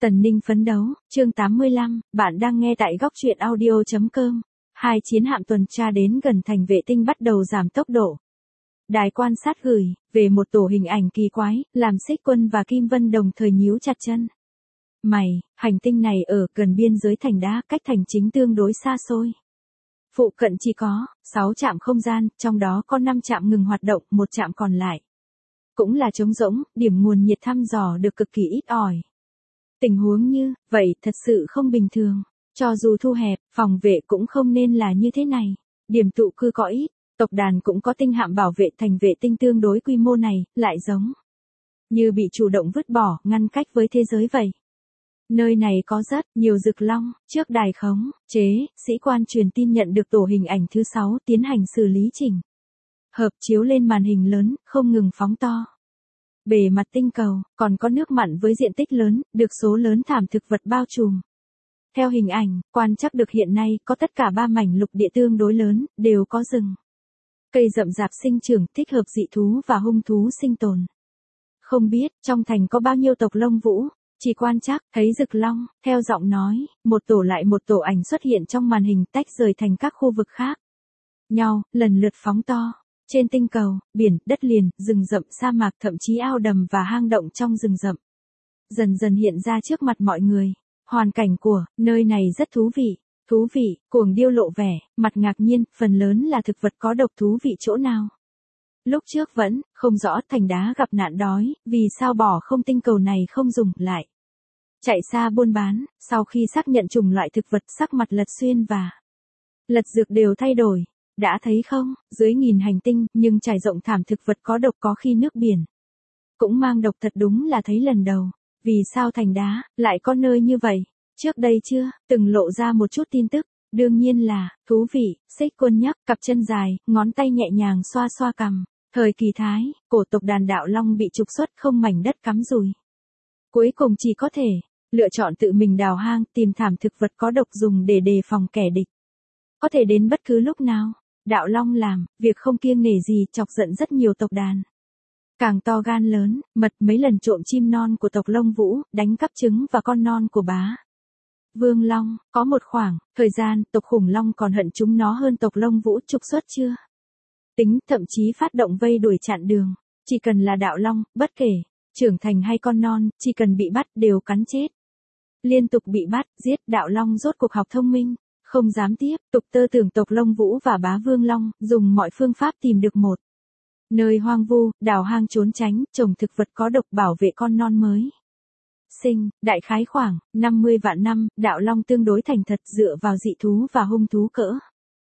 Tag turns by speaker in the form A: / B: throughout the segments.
A: Tần Ninh phấn đấu, chương 85, bạn đang nghe tại góc truyện audio.com. Hai chiến hạm tuần tra đến gần thành vệ tinh bắt đầu giảm tốc độ. Đài quan sát gửi về một tổ hình ảnh kỳ quái, làm Xích Quân và Kim Vân đồng thời nhíu chặt chân. Hành tinh này ở gần biên giới thành đá, cách thành chính tương đối xa xôi. Phụ cận chỉ có 6 trạm không gian, trong đó có 5 trạm ngừng hoạt động, 1 trạm còn lại cũng là trống rỗng, điểm nguồn nhiệt thăm dò được cực kỳ ít ỏi. Tình huống như vậy thật sự không bình thường. Cho dù thu hẹp, phòng vệ cũng không nên là như thế này. Điểm tụ cư có ít, tộc đàn cũng có tinh hạm bảo vệ, thành vệ tinh tương đối quy mô này, lại giống như bị chủ động vứt bỏ, ngăn cách với thế giới vậy. Nơi này có rất nhiều rực long. Trước đài khống chế, sĩ quan truyền tin nhận được tổ hình ảnh thứ 6 tiến hành xử lý chỉnh hợp chiếu lên màn hình lớn, không ngừng phóng to. Bề mặt tinh cầu, còn có nước mặn với diện tích lớn, được số lớn thảm thực vật bao trùm. Theo hình ảnh, quan trắc được hiện nay có tất cả 3 mảnh lục địa tương đối lớn, đều có rừng. Cây rậm rạp sinh trưởng, thích hợp dị thú và hung thú sinh tồn. Không biết, trong thành có bao nhiêu tộc lông vũ, chỉ quan trắc, thấy rực long, theo giọng nói, một tổ lại một tổ ảnh xuất hiện trong màn hình tách rời thành các khu vực khác nhau, lần lượt phóng to. Trên tinh cầu, biển, đất liền, rừng rậm, sa mạc, thậm chí ao đầm và hang động trong rừng rậm dần dần hiện ra trước mặt mọi người. Hoàn cảnh của nơi này rất thú vị, Cuồng Điêu lộ vẻ mặt ngạc nhiên, phần lớn là thực vật có độc, thú vị chỗ nào. Lúc trước vẫn không rõ, thành đá gặp nạn đói, vì sao bỏ không tinh cầu này không dùng lại. Chạy xa buôn bán, sau khi xác nhận chủng loại thực vật, sắc mặt Lật Xuyên và Lật Dược đều thay đổi. Đã thấy không, dưới nghìn hành tinh, nhưng trải rộng thảm thực vật có độc, có khi nước biển cũng mang độc, thật đúng là thấy lần đầu. Vì sao thành đá lại có nơi như vậy? Trước đây chưa từng lộ ra một chút tin tức. Đương nhiên là thú vị. Xích Quân nhấc cặp chân dài, ngón tay nhẹ nhàng xoa xoa cằm. Thời kỳ Thái cổ, tộc đàn Đạo Long bị trục xuất, không mảnh đất cắm rùi. Cuối cùng chỉ có thể lựa chọn tự mình đào hang, tìm thảm thực vật có độc dùng để đề phòng kẻ địch có thể đến bất cứ lúc nào. Đạo Long làm việc không kiêng nể gì, chọc giận rất nhiều tộc đàn. Càng to gan lớn mật, mấy lần trộm chim non của tộc Lông Vũ, đánh cắp trứng và con non của Bá Vương Long. Có một khoảng thời gian, tộc Khủng Long còn hận chúng nó hơn tộc Lông Vũ, trục xuất chưa tính, thậm chí phát động vây đuổi chặn đường. Chỉ cần là Đạo Long, bất kể trưởng thành hay con non, chỉ cần bị bắt đều cắn chết. Liên tục bị bắt, giết. Đạo Long rốt cuộc học thông minh, không dám tiếp tục tơ tưởng tộc Lông Vũ và Bá Vương Long, dùng mọi phương pháp tìm được một nơi hoang vu, đào hang trốn tránh, trồng thực vật có độc, bảo vệ con non mới sinh. Đại khái khoảng 50 vạn năm, Đạo Long tương đối thành thật, dựa vào dị thú và hung thú cỡ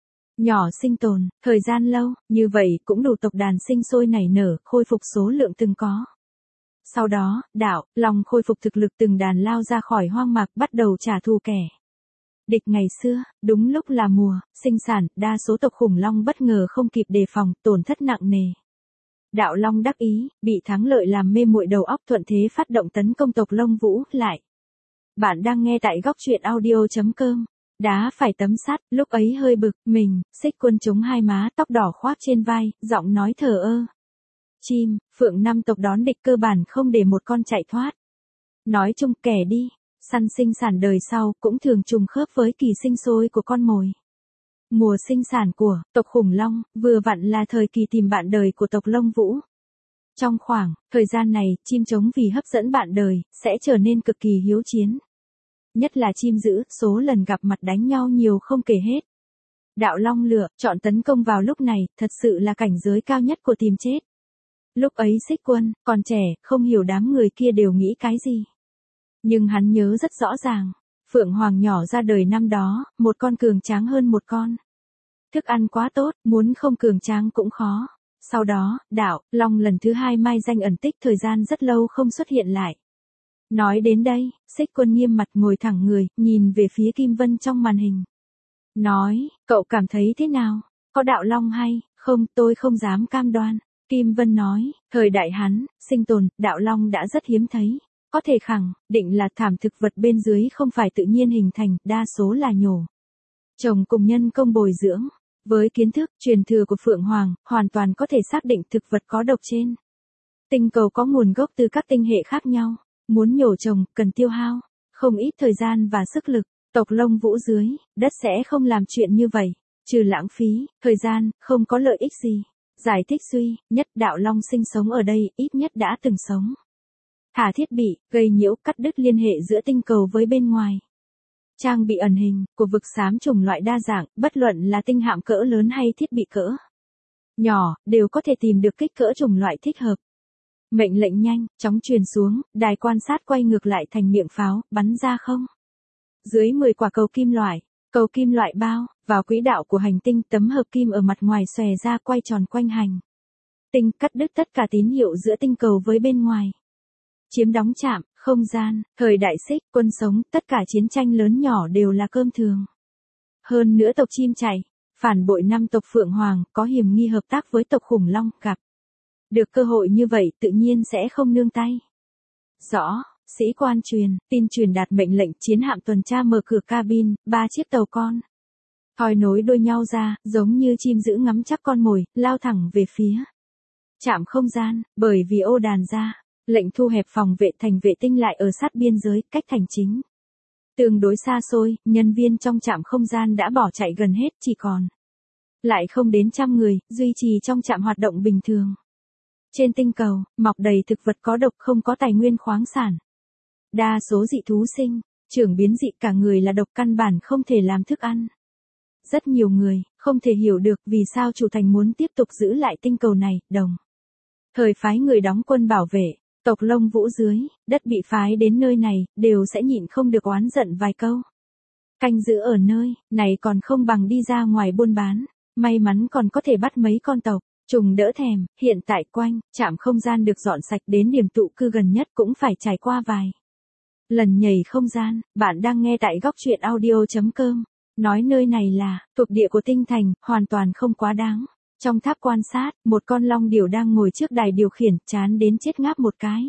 A: nhỏ sinh tồn thời gian lâu, như vậy cũng đủ tộc đàn sinh sôi nảy nở, khôi phục số lượng từng có. Sau đó, Đạo Long khôi phục thực lực, từng đàn lao ra khỏi hoang mạc, bắt đầu trả thù kẻ địch ngày xưa. Đúng lúc là mùa sinh sản, đa số tộc Khủng Long bất ngờ không kịp đề phòng, tổn thất nặng nề. Đạo Long đắc ý, bị thắng lợi làm mê muội đầu óc, thuận thế phát động tấn công tộc Lông Vũ lại. Bạn đang nghe tại góc truyện audio.com. Đá phải tấm sắt, lúc ấy hơi bực mình, Xích Quân chống hai má, tóc đỏ khoác trên vai, giọng nói thờ ơ. Chim, phượng, 5 tộc đón địch cơ bản không để một con chạy thoát. Nói chung, kẻ đi săn sinh sản đời sau cũng thường trùng khớp với kỳ sinh sôi của con mồi. Mùa sinh sản của tộc Khủng Long vừa vặn là thời kỳ tìm bạn đời của tộc Lông Vũ. Trong khoảng thời gian này, chim trống vì hấp dẫn bạn đời sẽ trở nên cực kỳ hiếu chiến. Nhất là chim dữ, số lần gặp mặt đánh nhau nhiều không kể hết. Đạo Long lựa chọn tấn công vào lúc này, thật sự là cảnh giới cao nhất của tìm chết. Lúc ấy Xích Quân còn trẻ, không hiểu đám người kia đều nghĩ cái gì. Nhưng hắn nhớ rất rõ ràng, Phượng Hoàng nhỏ ra đời năm đó, một con cường tráng hơn một con. Thức ăn quá tốt, muốn không cường tráng cũng khó. Sau đó, Đạo Long lần thứ 2 mai danh ẩn tích, thời gian rất lâu không xuất hiện lại. Nói đến đây, Xích Quân nghiêm mặt, ngồi thẳng người, nhìn về phía Kim Vân trong màn hình. Nói, cậu cảm thấy thế nào? Có Đạo Long hay không, tôi không dám cam đoan. Kim Vân nói, thời đại hắn sinh tồn, Đạo Long đã rất hiếm thấy. Có thể khẳng định là thảm thực vật bên dưới không phải tự nhiên hình thành, đa số là nhổ trồng cùng nhân công bồi dưỡng. Với kiến thức truyền thừa của Phượng Hoàng, hoàn toàn có thể xác định thực vật có độc trên tinh cầu có nguồn gốc từ các tinh hệ khác nhau. Muốn nhổ trồng, cần tiêu hao không ít thời gian và sức lực. Tộc Lông Vũ dưới đất sẽ không làm chuyện như vậy, trừ lãng phí thời gian, không có lợi ích gì. Giải thích duy nhất, Đạo Long sinh sống ở đây, ít nhất đã từng sống. Thả thiết bị gây nhiễu, cắt đứt liên hệ giữa tinh cầu với bên ngoài. Trang bị ẩn hình của vực xám chủng loại đa dạng, bất luận là tinh hạm cỡ lớn hay thiết bị cỡ nhỏ, đều có thể tìm được kích cỡ chủng loại thích hợp. Mệnh lệnh nhanh chóng truyền xuống, đài quan sát quay ngược lại thành miệng pháo, bắn ra không. Dưới 10 quả cầu kim loại bao vào quỹ đạo của hành tinh, tấm hợp kim ở mặt ngoài xòe ra quay tròn quanh hành tinh, cắt đứt tất cả tín hiệu giữa tinh cầu với bên ngoài. Chiếm đóng trạm không gian, thời đại Xích, quân sống, tất cả chiến tranh lớn nhỏ đều là cơm thường. Hơn nữa tộc chim chạy, phản bội 5 tộc Phượng Hoàng, có hiểm nghi hợp tác với tộc khủng long, gặp được cơ hội như vậy tự nhiên sẽ không nương tay. Rõ, sĩ quan tin truyền đạt mệnh lệnh, chiến hạm tuần tra mở cửa cabin, 3 chiếc tàu con thoi nối đuôi nhau ra, giống như chim dữ ngắm chắc con mồi, lao thẳng về phía trạm không gian. Bởi vì ô đàn ra lệnh thu hẹp phòng vệ thành vệ tinh lại ở sát biên giới, cách thành chính tương đối xa xôi, nhân viên trong trạm không gian đã bỏ chạy gần hết, chỉ còn lại không đến 100 người, duy trì trong trạm hoạt động bình thường. Trên tinh cầu, mọc đầy thực vật có độc, không có tài nguyên khoáng sản. Đa số dị thú sinh trưởng biến dị, cả người là độc, căn bản không thể làm thức ăn. Rất nhiều người không thể hiểu được vì sao chủ thành muốn tiếp tục giữ lại tinh cầu này, đồng thời phái người đóng quân bảo vệ. Tộc Lông Vũ dưới đất bị phái đến nơi này, đều sẽ nhịn không được oán giận vài câu. Canh giữ ở nơi này còn không bằng đi ra ngoài buôn bán, may mắn còn có thể bắt mấy con tộc trùng đỡ thèm. Hiện tại quanh trạm không gian được dọn sạch, đến điểm tụ cư gần nhất cũng phải trải qua vài lần nhảy không gian. Bạn đang nghe tại góc truyện audio.com. Nói nơi này là thuộc địa của tinh thành, hoàn toàn không quá đáng. Trong tháp quan sát, một con long điểu đang ngồi trước đài điều khiển, chán đến chết ngáp một cái.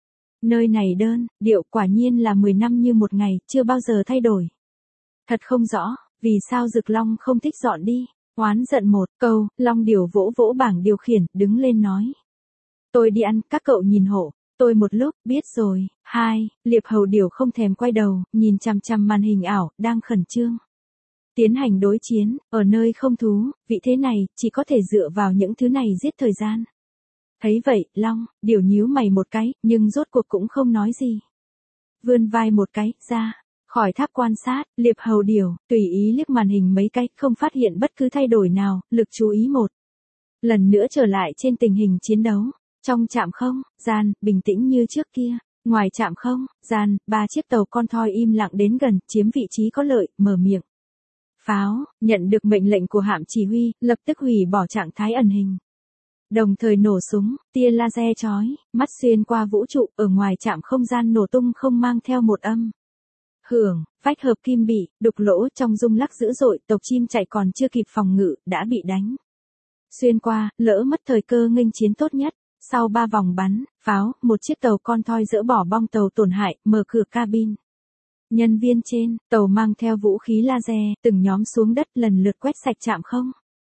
A: Nơi này đơn điệu, quả nhiên là 10 năm như một ngày, chưa bao giờ thay đổi. Thật không rõ vì sao Dực Long không thích dọn đi. Oán giận một câu, long điểu vỗ vỗ bảng điều khiển, đứng lên nói: tôi đi ăn, các cậu nhìn hộ tôi một lúc. Biết rồi. 2. Liệp hầu điểu không thèm quay đầu, nhìn chằm chằm màn hình ảo, đang khẩn trương tiến hành đối chiến. Ở nơi không thú vị thế này, chỉ có thể dựa vào những thứ này giết thời gian. Thấy vậy, long điểu nhíu mày một cái, nhưng rốt cuộc cũng không nói gì. Vươn vai một cái, ra khỏi tháp quan sát. Liệp hầu điểu tùy ý liếc màn hình mấy cái, không phát hiện bất cứ thay đổi nào, lực chú ý một lần nữa trở lại trên tình hình chiến đấu. Trong trạm không gian, bình tĩnh như trước kia. Ngoài trạm không gian, 3 chiếc tàu con thoi im lặng đến gần, chiếm vị trí có lợi, mở miệng pháo. Nhận được mệnh lệnh của hạm chỉ huy, lập tức hủy bỏ trạng thái ẩn hình, đồng thời nổ súng. Tia laser chói mắt xuyên qua vũ trụ, ở ngoài trạm không gian nổ tung, không mang theo một âm hưởng. Vách hợp kim bị đục lỗ trong rung lắc dữ dội, tộc chim chạy còn chưa kịp phòng ngự, đã bị đánh xuyên qua, lỡ mất thời cơ nghênh chiến tốt nhất. Sau 3 vòng bắn pháo, một chiếc tàu con thoi dỡ bỏ bong tàu tổn hại, mở cửa cabin. Nhân viên trên tàu mang theo vũ khí laser, từng nhóm xuống đất, lần lượt quét sạch trạm không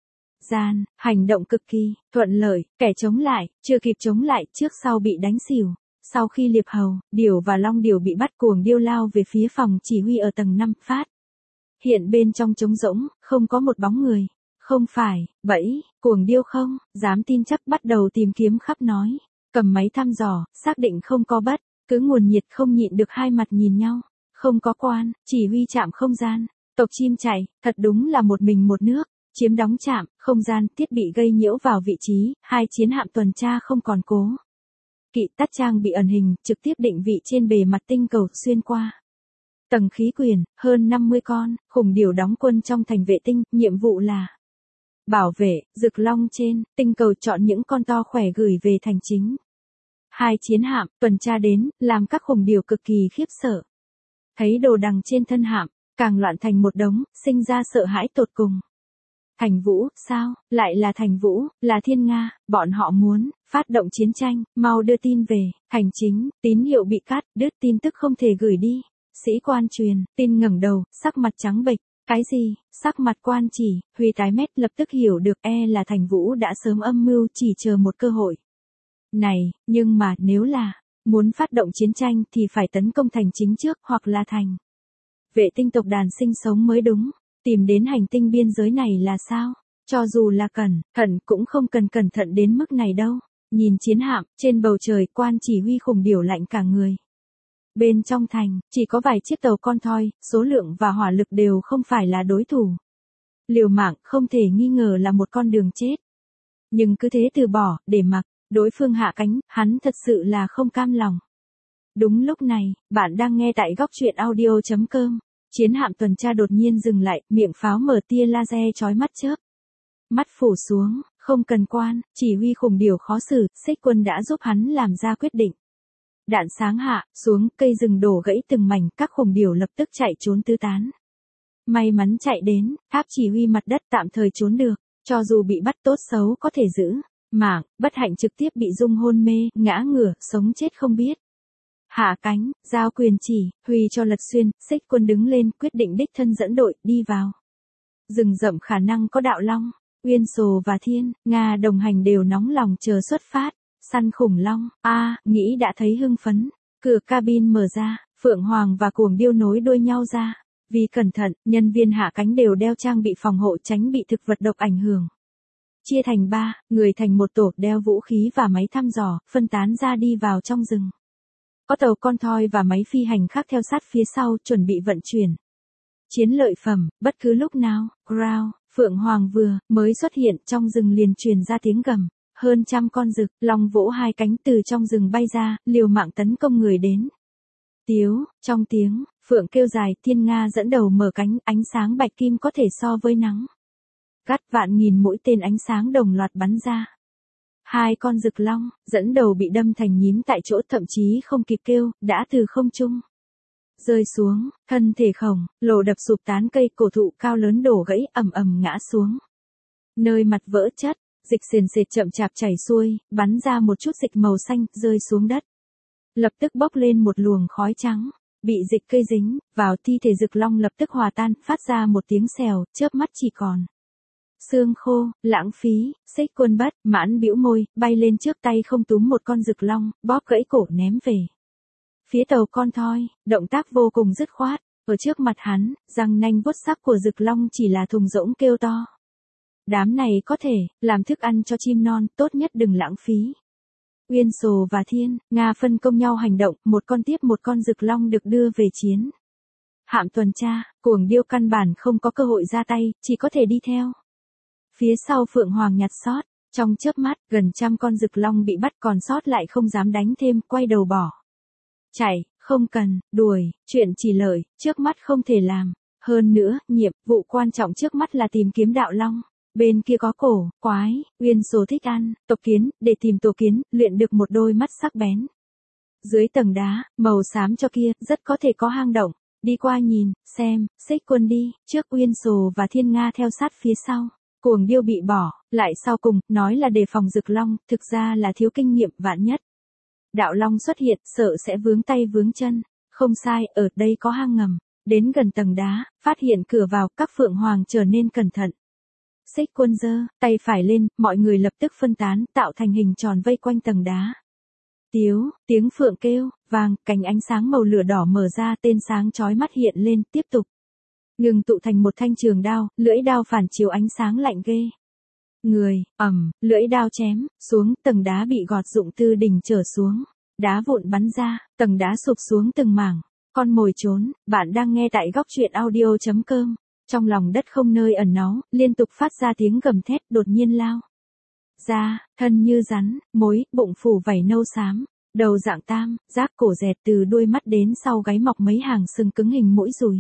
A: gian. Hành động cực kỳ thuận lợi, kẻ chống lại chưa kịp chống lại, trước sau bị đánh xỉu. Sau khi liệp hầu điểu và long điểu bị bắt, cuồng điêu lao về phía phòng chỉ huy ở tầng 5, phát hiện bên trong trống rỗng, không có một bóng người. Không phải bẫy, cuồng điêu không dám tin chắc, bắt đầu tìm kiếm khắp nói, cầm máy thăm dò, xác định không có bất cứ nguồn nhiệt, không nhịn được hai mặt nhìn nhau. Không có quan chỉ huy trạm không gian. Tộc chim chạy thật đúng là một mình một nước, chiếm đóng trạm không gian, thiết bị gây nhiễu vào vị trí. 2 chiến hạm tuần tra không còn cố kỵ, tắt trang bị ẩn hình, trực tiếp định vị trên bề mặt tinh cầu, xuyên qua tầng khí quyển. Hơn 50 con khủng điểu đóng quân trong thành vệ tinh, nhiệm vụ là bảo vệ Dực Long trên tinh cầu, chọn những con to khỏe gửi về thành chính. 2 chiến hạm tuần tra đến, làm các khủng điểu cực kỳ khiếp sợ. Thấy đồ đằng trên thân hạm, càng loạn thành một đống, sinh ra sợ hãi tột cùng. Thành Vũ, sao, lại là Thành Vũ, là Thiên Nga, bọn họ muốn phát động chiến tranh, mau đưa tin về hành chính. Tín hiệu bị cắt đứt, tin tức không thể gửi đi. Sĩ quan truyền tin ngẩng đầu, sắc mặt trắng bệch. Cái gì? Sắc mặt quan chỉ huy tái mét, lập tức hiểu được, là Thành Vũ đã sớm âm mưu, chỉ chờ một cơ hội này. Nhưng mà nếu là Muốn phát động chiến tranh thì phải tấn công thành chính trước hoặc là thành vệ tinh tộc đàn sinh sống mới đúng. Tìm đến hành tinh biên giới này là sao? Cho dù là cẩn thận cũng không cần cẩn thận đến mức này đâu. Nhìn chiến hạm, trên bầu trời quan chỉ huy khủng điểu lạnh cả người. Bên trong thành, chỉ có vài chiếc tàu con thoi, số lượng và hỏa lực đều không phải là đối thủ. Liều mạng không thể nghi ngờ là một con đường chết. Nhưng cứ thế từ bỏ, để mặc, đối phương hạ cánh, hắn thật sự là không cam lòng. Đúng lúc này, bạn đang nghe tại góc truyện audio.com. Chiến hạm tuần tra đột nhiên dừng lại, miệng pháo mở tia laser chói mắt chớp. Mắt phủ xuống, không cần quan, chỉ huy khủng điểu khó xử, Xích Quân đã giúp hắn làm ra quyết định. Đạn sáng hạ, xuống, cây rừng đổ gãy từng mảnh, các khủng điểu lập tức chạy trốn tứ tán. May mắn chạy đến, tháp chỉ huy mặt đất tạm thời trốn được, cho dù bị bắt tốt xấu có thể giữ mạng, bất hạnh trực tiếp bị rung hôn mê, ngã ngửa, sống chết không biết. Hạ cánh, giao quyền chỉ, huy cho Lật Xuyên, Xích Quân đứng lên, quyết định đích thân dẫn đội, đi vào. Rừng rậm khả năng có Đạo Long, Uyên Sồ và Thiên Nga đồng hành đều nóng lòng chờ xuất phát. Săn khủng long, nghĩ đã thấy hưng phấn. Cửa cabin mở ra, Phượng Hoàng và Cuồng Điêu nối đuôi nhau ra. Vì cẩn thận, nhân viên hạ cánh đều đeo trang bị phòng hộ tránh bị thực vật độc ảnh hưởng. Chia thành 3, người thành một tổ đeo vũ khí và máy thăm dò, phân tán ra đi vào trong rừng. Có tàu con thoi và máy phi hành khác theo sát phía sau chuẩn bị vận chuyển chiến lợi phẩm, bất cứ lúc nào. Ground, Phượng Hoàng vừa mới xuất hiện trong rừng liền truyền ra tiếng gầm. Hơn 100 con rực long vỗ hai cánh từ trong rừng bay ra, liều mạng tấn công người đến. Tiếu, trong tiếng phượng kêu dài, Thiên Nga dẫn đầu mở cánh, ánh sáng bạch kim có thể so với nắng gắt, vạn nghìn mũi tên ánh sáng đồng loạt bắn ra. 2 con rực long dẫn đầu bị đâm thành nhím tại chỗ, thậm chí không kịp kêu, đã từ không trung rơi xuống, thân thể khổng lồ đập sụp tán cây cổ thụ cao lớn đổ gãy, ầm ầm ngã xuống. Nơi mặt vỡ chất, dịch sền sệt chậm chạp chảy xuôi, bắn ra một chút dịch màu xanh, rơi xuống đất. Lập tức bốc lên một luồng khói trắng, bị dịch cây dính vào thi thể rực long lập tức hòa tan, phát ra một tiếng xèo, chớp mắt chỉ còn xương khô, lãng phí. Xích Quân bất mãn bĩu môi, bay lên trước, tay không túm một con rực long, bóp gãy cổ ném về phía tàu con thoi, động tác vô cùng dứt khoát. Ở trước mặt hắn, răng nanh vuốt sắc của rực long chỉ là thùng rỗng kêu to. Đám này có thể làm thức ăn cho chim non, tốt nhất đừng lãng phí. Uyên Sồ và Thiên Nga phân công nhau hành động, một con tiếp một con rực long được đưa về chiến hạm tuần tra. Cuồng Điêu căn bản không có cơ hội ra tay, chỉ có thể đi theo phía sau Phượng Hoàng nhặt sót. Trong chớp mắt, gần 100 con rực long bị bắt, còn sót lại không dám đánh thêm, quay đầu bỏ chạy. Không cần đuổi, chuyện chỉ lợi trước mắt không thể làm. Hơn nữa, nhiệm vụ quan trọng trước mắt là tìm kiếm Đạo Long. Bên kia có cổ quái, Uyên Sồ thích ăn tộc kiến, để tìm tổ kiến, luyện được một đôi mắt sắc bén. Dưới tầng đá màu xám cho kia, rất có thể có hang động. Đi qua nhìn xem. Xích Quân đi trước, Uyên Sồ và Thiên Nga theo sát phía sau. Cuồng Điêu bị bỏ lại sau cùng, nói là đề phòng rực long, thực ra là thiếu kinh nghiệm, vạn nhất Đạo Long xuất hiện, sợ sẽ vướng tay vướng chân. Không sai, ở đây có hang ngầm. Đến gần tầng đá, phát hiện cửa vào, các Phượng Hoàng trở nên cẩn thận. Xích Quân giơ tay phải lên, mọi người lập tức phân tán, tạo thành hình tròn vây quanh tầng đá. Tiếu, tiếng phượng kêu vang, cánh ánh sáng màu lửa đỏ mở ra, tên sáng chói mắt hiện lên, tiếp tục ngừng tụ thành một thanh trường đao, lưỡi đao phản chiếu ánh sáng lạnh ghê người. Lưỡi đao chém xuống, tầng đá bị gọt rụng từ đỉnh trở xuống, đá vụn bắn ra, tầng đá sụp xuống từng mảng. Con mồi trốn. Bạn đang nghe tại góc truyện audio.com. Trong lòng đất không nơi ẩn náu, liên tục phát ra tiếng gầm thét, đột nhiên lao ra, thân như rắn, mối, bụng phủ vảy nâu xám, đầu dạng tam giác, cổ dẹt từ đuôi mắt đến sau gáy mọc mấy hàng sừng cứng hình mũi dùi.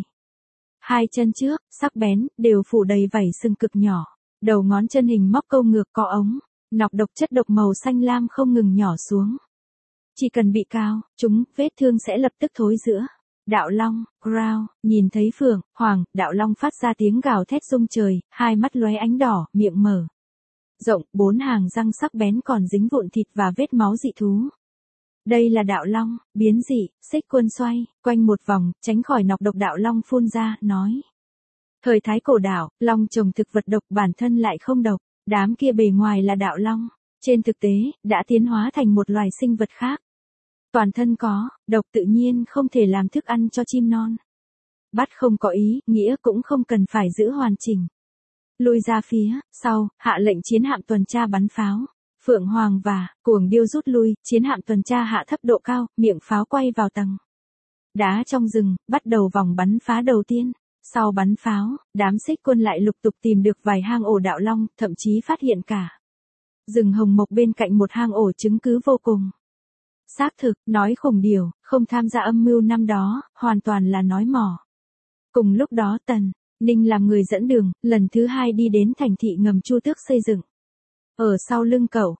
A: 2 chân trước sắc bén, đều phủ đầy vảy sừng cực nhỏ. Đầu ngón chân hình móc câu ngược, có ống nọc độc chất độc màu xanh lam không ngừng nhỏ xuống. Chỉ cần bị cào chúng, vết thương sẽ lập tức thối rữa. Đạo Long, ground, nhìn thấy Phượng Hoàng, Đạo Long phát ra tiếng gào thét rung trời, hai mắt lóe ánh đỏ, miệng mở rộng, 4 hàng răng sắc bén còn dính vụn thịt và vết máu dị thú. Đây là Đạo Long biến dị. Xích Quân xoay quanh một vòng, tránh khỏi nọc độc. Đạo Long phun ra, nói: thời thái cổ đạo, long trồng thực vật độc, bản thân lại không độc. Đám kia bề ngoài là Đạo Long, trên thực tế đã tiến hóa thành một loài sinh vật khác. Toàn thân có, độc tự nhiên không thể làm thức ăn cho chim non. Bắt không có ý, nghĩa cũng không cần phải giữ hoàn chỉnh. Lui ra phía sau, hạ lệnh chiến hạm tuần tra bắn pháo. Phượng Hoàng và Cuồng Điêu rút lui, chiến hạm tuần tra hạ thấp độ cao, miệng pháo quay vào tầng đá trong rừng, bắt đầu vòng bắn phá đầu tiên. Sau bắn pháo, đám xích quân lại lục tục tìm được vài hang ổ đạo long, thậm chí phát hiện cả rừng hồng mộc bên cạnh một hang ổ chứng cứ vô cùng xác thực, nói Khủng Điểu không tham gia âm mưu năm đó, hoàn toàn là nói mỏ. Cùng lúc đó Tần Ninh làm người dẫn đường, lần thứ 2 đi đến thành thị ngầm Chu Tước xây dựng. Ở sau lưng cậu,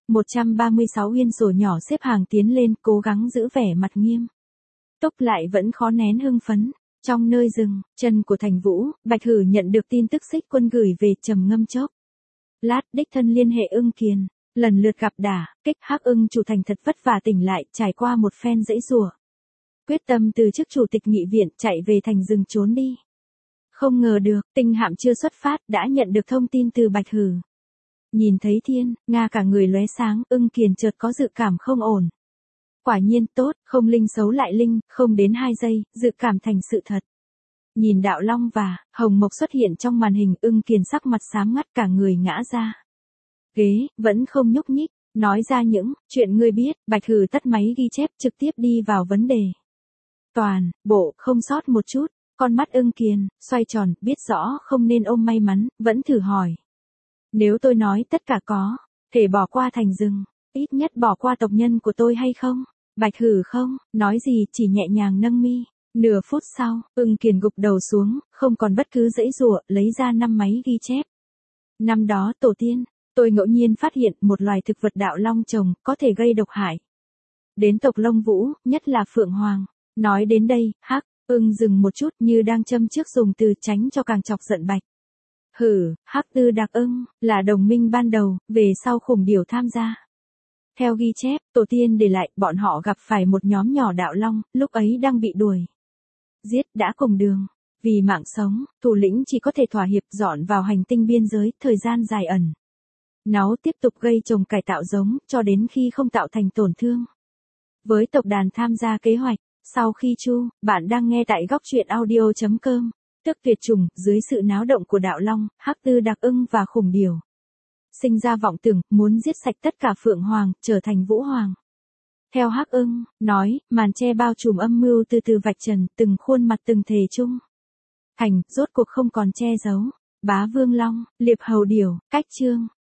A: 136 uyên rồ nhỏ xếp hàng tiến lên, cố gắng giữ vẻ mặt nghiêm túc lại vẫn khó nén hưng phấn. Trong nơi rừng chân của Thành Vũ, Bạch Hử nhận được tin tức xích quân gửi về, trầm ngâm chốc lát đích thân liên hệ Ưng Kiền, lần lượt gặp đả kích. Hắc Ưng chủ thành thật vất vả tỉnh lại, trải qua một phen dãy giụa, quyết tâm từ chức chủ tịch nghị viện chạy về thành rừng trốn đi. Không ngờ được, tinh hạm chưa xuất phát đã nhận được thông tin từ Bạch Hử. Nhìn thấy thiên nga cả người lóe sáng, Ưng Kiền chợt có dự cảm không ổn. Quả nhiên tốt, không linh xấu lại linh, không đến 2 giây, dự cảm thành sự thật. Nhìn đạo long và hồng mộc xuất hiện trong màn hình, Ưng Kiền sắc mặt xám ngắt, cả người ngã ra ghế, vẫn không nhúc nhích. Nói ra những chuyện ngươi biết. Bạch Hử tắt máy ghi chép, trực tiếp đi vào vấn đề. Toàn bộ không sót một chút. Con mắt Ưng Kiền xoay tròn, biết rõ không nên ôm may mắn, vẫn thử hỏi. Nếu tôi nói tất cả có thể bỏ qua thành rừng, ít nhất bỏ qua tộc nhân của tôi hay không? Bạch Hử không nói gì, chỉ nhẹ nhàng nâng mi. Nửa phút sau, Ưng Kiền gục đầu xuống, không còn bất cứ dãy giụa, lấy ra 5 máy ghi chép. Năm đó tổ tiên, tôi ngẫu nhiên phát hiện một loài thực vật đạo long trồng, có thể gây độc hại đến tộc Lông Vũ, nhất là Phượng Hoàng. Nói đến đây, Hắc Ưng dừng một chút, như đang châm trước dùng từ tránh cho càng chọc giận Bạch Hử. Hắc Tư Đặc Ưng là đồng minh ban đầu, về sau Khủng Điểu tham gia. Theo ghi chép, tổ tiên để lại, bọn họ gặp phải một nhóm nhỏ đạo long, lúc ấy đang bị đuổi giết, đã cùng đường. Vì mạng sống, thủ lĩnh chỉ có thể thỏa hiệp dọn vào hành tinh biên giới, thời gian dài ẩn náu, tiếp tục gây trồng cải tạo giống, cho đến khi không tạo thành tổn thương với tộc đàn tham gia kế hoạch. Sau khi bạn đang nghe tại góc truyện audio.com, tức tuyệt chủng, dưới sự náo động của đạo long, Hắc Tư Đặc Ưng và Khủng Điểu sinh ra vọng tưởng, muốn giết sạch tất cả Phượng Hoàng, trở thành Vũ Hoàng. Theo Hắc Ưng nói, màn che bao trùm âm mưu từ từ vạch trần, từng khuôn mặt từng thề chung thành, rốt cuộc không còn che giấu. Bá Vương Long, Liệp Hầu Điểu, Cách Chương.